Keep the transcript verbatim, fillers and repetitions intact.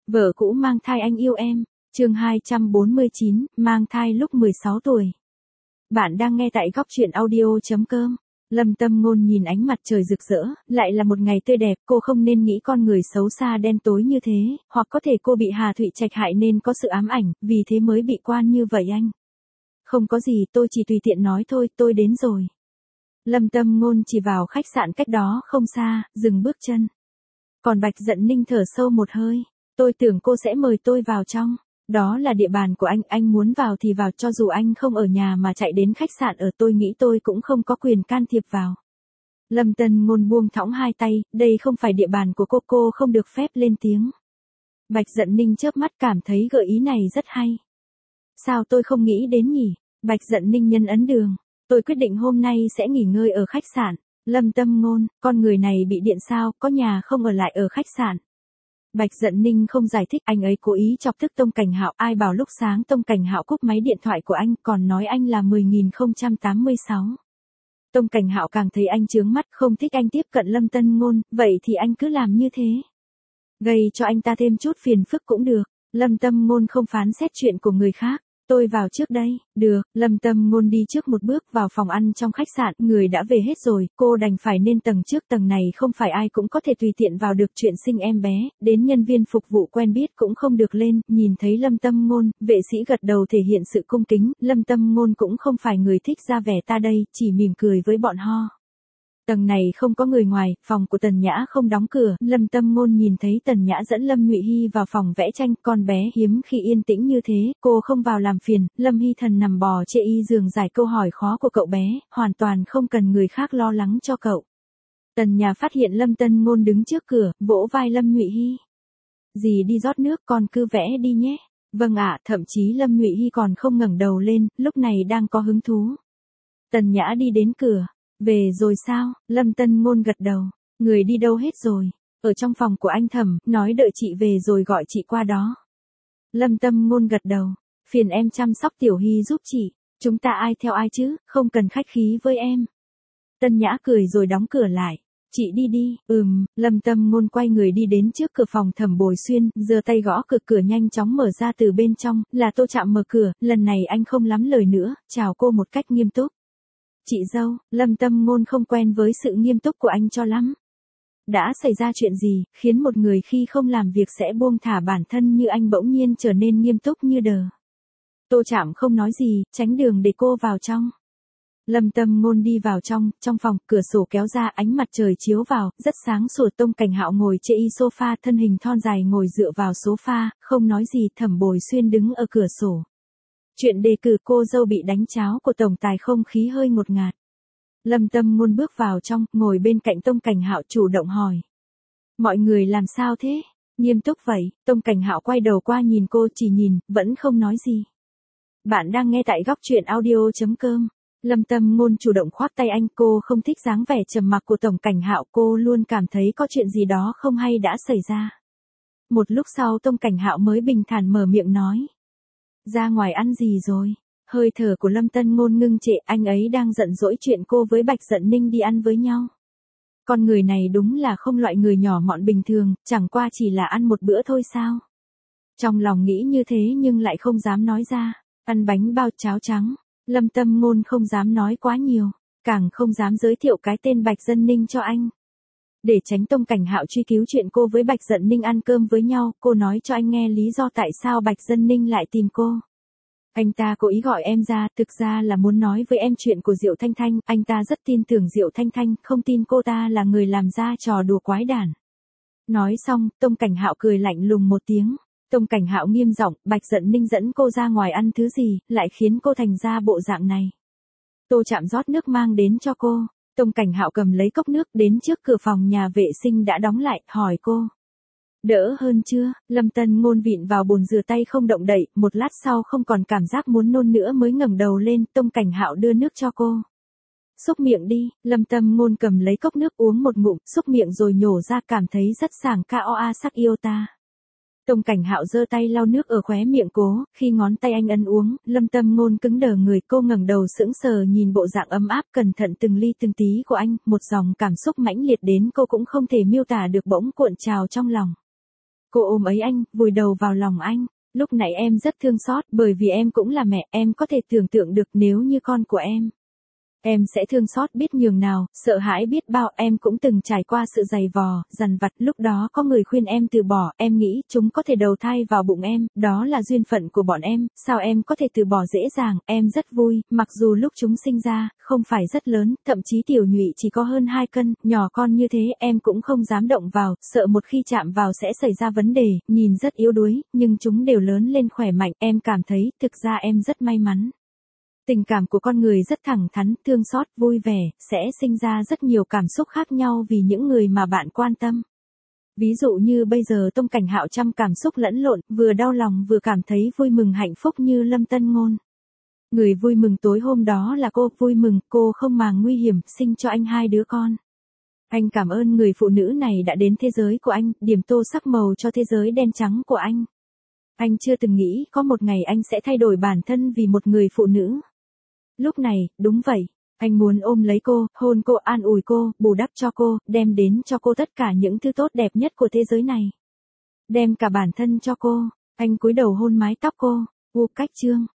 Vợ cũ mang thai anh yêu em, chương hai trăm bốn mươi chín, mang thai lúc mười sáu tuổi. Bạn đang nghe tại góc truyện audio chấm com. Lâm Tâm Ngôn nhìn ánh mặt trời rực rỡ, lại là một ngày tươi đẹp, cô không nên nghĩ con người xấu xa đen tối như thế, hoặc có thể cô bị Hà Thụy Trạch hại nên có sự ám ảnh, vì thế mới bị quan như vậy anh. Không có gì, tôi chỉ tùy tiện nói thôi, tôi đến rồi. Lâm Tâm Ngôn chỉ vào khách sạn cách đó không xa, dừng bước chân. Còn Bạch Dận Ninh thở sâu một hơi, tôi tưởng cô sẽ mời tôi vào trong. Đó là địa bàn của anh, anh muốn vào thì vào, cho dù anh không ở nhà mà chạy đến khách sạn ở, tôi nghĩ tôi cũng không có quyền can thiệp vào. Lâm Tân Ngôn buông thõng hai tay, đây không phải địa bàn của cô, cô không được phép lên tiếng. Bạch Dận Ninh chớp mắt cảm thấy gợi ý này rất hay. Sao tôi không nghĩ đến nhỉ? Bạch Dận Ninh nhân ấn đường, tôi quyết định hôm nay sẽ nghỉ ngơi ở khách sạn. Lâm Tâm Ngôn, con người này bị điện sao, có nhà không ở lại ở khách sạn. Bạch Dận Ninh không giải thích, anh ấy cố ý chọc tức Tông Cảnh Hạo, ai bảo lúc sáng Tông Cảnh Hạo cúp máy điện thoại của anh, còn nói anh là mười nghìn không trăm tám mươi sáu. Tông Cảnh Hạo càng thấy anh chướng mắt, không thích anh tiếp cận Lâm Tân Ngôn, vậy thì anh cứ làm như thế. Gây cho anh ta thêm chút phiền phức cũng được, Lâm Tâm Ngôn không phán xét chuyện của người khác. Tôi vào trước đây, được, Lâm Tâm Ngôn đi trước một bước vào phòng ăn trong khách sạn, người đã về hết rồi, cô đành phải lên tầng trước, tầng này không phải ai cũng có thể tùy tiện vào được, chuyện sinh em bé, đến nhân viên phục vụ quen biết cũng không được lên, nhìn thấy Lâm Tâm Ngôn, vệ sĩ gật đầu thể hiện sự cung kính, Lâm Tâm Ngôn cũng không phải người thích ra vẻ ta đây, chỉ mỉm cười với bọn họ. Tầng này không có người ngoài, phòng của Tần Nhã không đóng cửa, Lâm Tâm Ngôn nhìn thấy Tần Nhã dẫn Lâm Nhụy Hy vào phòng vẽ tranh, con bé hiếm khi yên tĩnh như thế, cô không vào làm phiền, Lâm Hy Thần nằm bò trên y giường giải câu hỏi khó của cậu bé, hoàn toàn không cần người khác lo lắng cho cậu. Tần Nhã phát hiện Lâm Tân Ngôn đứng trước cửa, vỗ vai Lâm Nhụy Hy. Dì đi rót nước, con cứ vẽ đi nhé. Vâng ạ, thậm chí Lâm Nhụy Hy còn không ngẩng đầu lên, lúc này đang có hứng thú. Tần Nhã đi đến cửa. Về rồi sao? Lâm Tân Ngôn gật đầu. Người đi đâu hết rồi? Ở trong phòng của anh Thẩm, nói đợi chị về rồi gọi chị qua đó. Lâm Tâm Ngôn gật đầu. Phiền em chăm sóc Tiểu Hy giúp chị. Chúng ta ai theo ai chứ, không cần khách khí với em. Tân Nhã cười rồi đóng cửa lại. Chị đi đi, ừm, Lâm Tâm Ngôn quay người đi đến trước cửa phòng Thẩm Bồi Xuyên, giơ tay gõ cửa, cửa nhanh chóng mở ra từ bên trong, là Tô Trạm mở cửa, lần này anh không lắm lời nữa, chào cô một cách nghiêm túc. Chị dâu, Lâm Tâm Ngôn không quen với sự nghiêm túc của anh cho lắm. Đã xảy ra chuyện gì, khiến một người khi không làm việc sẽ buông thả bản thân như anh bỗng nhiên trở nên nghiêm túc như đờ. Tô Trạm không nói gì, tránh đường để cô vào trong. Lâm Tâm Ngôn đi vào trong, trong phòng, cửa sổ kéo ra, ánh mặt trời chiếu vào, rất sáng sủa. Tông Cảnh Hạo ngồi trên y sofa, thân hình thon dài ngồi dựa vào sofa, không nói gì. Thẩm Bồi Xuyên đứng ở cửa sổ. Chuyện đề cử cô dâu bị đánh cháo của tổng tài không khí hơi ngột ngạt. Lâm Tâm Ngôn bước vào trong, ngồi bên cạnh Tông Cảnh Hạo chủ động hỏi. Mọi người làm sao thế? Nghiêm túc vậy, Tông Cảnh Hạo quay đầu qua nhìn cô, chỉ nhìn, vẫn không nói gì. Bạn đang nghe tại góc truyện audio chấm com. Lâm Tâm Ngôn chủ động khoác tay anh, cô không thích dáng vẻ trầm mặc của Tổng Cảnh Hạo, cô luôn cảm thấy có chuyện gì đó không hay đã xảy ra. Một lúc sau Tông Cảnh Hạo mới bình thản mở miệng nói. Ra ngoài ăn gì rồi? Hơi thở của Lâm Tân Ngôn ngưng trệ, anh ấy đang giận dỗi chuyện cô với Bạch Dận Ninh đi ăn với nhau. Con người này đúng là không loại người nhỏ mọn bình thường, chẳng qua chỉ là ăn một bữa thôi sao? Trong lòng nghĩ như thế nhưng lại không dám nói ra. Ăn bánh bao cháo trắng, Lâm Tâm Ngôn không dám nói quá nhiều, càng không dám giới thiệu cái tên Bạch Dận Ninh cho anh. Để tránh Tông Cảnh Hạo truy cứu chuyện cô với Bạch Dận Ninh ăn cơm với nhau, cô nói cho anh nghe lý do tại sao Bạch Dận Ninh lại tìm cô. Anh ta cố ý gọi em ra, thực ra là muốn nói với em chuyện của Diệu Thanh Thanh, anh ta rất tin tưởng Diệu Thanh Thanh, không tin cô ta là người làm ra trò đùa quái đản. Nói xong, Tông Cảnh Hạo cười lạnh lùng một tiếng. Tông Cảnh Hạo nghiêm giọng, Bạch Dận Ninh dẫn cô ra ngoài ăn thứ gì, lại khiến cô thành ra bộ dạng này. Tô Trạm rót nước mang đến cho cô. Tông Cảnh Hạo cầm lấy cốc nước đến trước cửa phòng nhà vệ sinh đã đóng lại, hỏi cô. Đỡ hơn chưa? Lâm Tân Ngôn vịn vào bồn rửa tay không động đậy, một lát sau không còn cảm giác muốn nôn nữa mới ngẩng đầu lên, Tông Cảnh Hạo đưa nước cho cô. Xúc miệng đi, Lâm Tâm Ngôn cầm lấy cốc nước uống một ngụm, xúc miệng rồi nhổ ra, cảm thấy rất sảng, Koa sắc yêu ta. Tông Cảnh Hạo giơ tay lau nước ở khóe miệng cố, khi ngón tay anh ấn uống, Lâm Tâm Ngôn cứng đờ người, cô ngẩng đầu sững sờ nhìn bộ dạng ấm áp cẩn thận từng ly từng tí của anh, một dòng cảm xúc mãnh liệt đến cô cũng không thể miêu tả được bỗng cuộn trào trong lòng. Cô ôm ấy anh, vùi đầu vào lòng anh. Lúc nãy em rất thương xót, bởi vì em cũng là mẹ, em có thể tưởng tượng được nếu như con của em. Em sẽ thương xót biết nhường nào, sợ hãi biết bao, em cũng từng trải qua sự dày vò, dằn vặt, lúc đó có người khuyên em từ bỏ, em nghĩ chúng có thể đầu thai vào bụng em, đó là duyên phận của bọn em, sao em có thể từ bỏ dễ dàng, em rất vui, mặc dù lúc chúng sinh ra, không phải rất lớn, thậm chí tiểu nhụy chỉ có hơn hai cân, nhỏ con như thế em cũng không dám động vào, sợ một khi chạm vào sẽ xảy ra vấn đề, nhìn rất yếu đuối, nhưng chúng đều lớn lên khỏe mạnh, em cảm thấy, thực ra em rất may mắn. Tình cảm của con người rất thẳng thắn, thương xót, vui vẻ, sẽ sinh ra rất nhiều cảm xúc khác nhau vì những người mà bạn quan tâm. Ví dụ như bây giờ Tông Cảnh Hạo trăm cảm xúc lẫn lộn, vừa đau lòng vừa cảm thấy vui mừng hạnh phúc như Lâm Tân Ngôn. Người vui mừng tối hôm đó là cô, vui mừng, cô không màng nguy hiểm, sinh cho anh hai đứa con. Anh cảm ơn người phụ nữ này đã đến thế giới của anh, điểm tô sắc màu cho thế giới đen trắng của anh. Anh chưa từng nghĩ có một ngày anh sẽ thay đổi bản thân vì một người phụ nữ. Lúc này, đúng vậy, anh muốn ôm lấy cô, hôn cô, an ủi cô, bù đắp cho cô, đem đến cho cô tất cả những thứ tốt đẹp nhất của thế giới này. Đem cả bản thân cho cô, anh cúi đầu hôn mái tóc cô, u cách chương.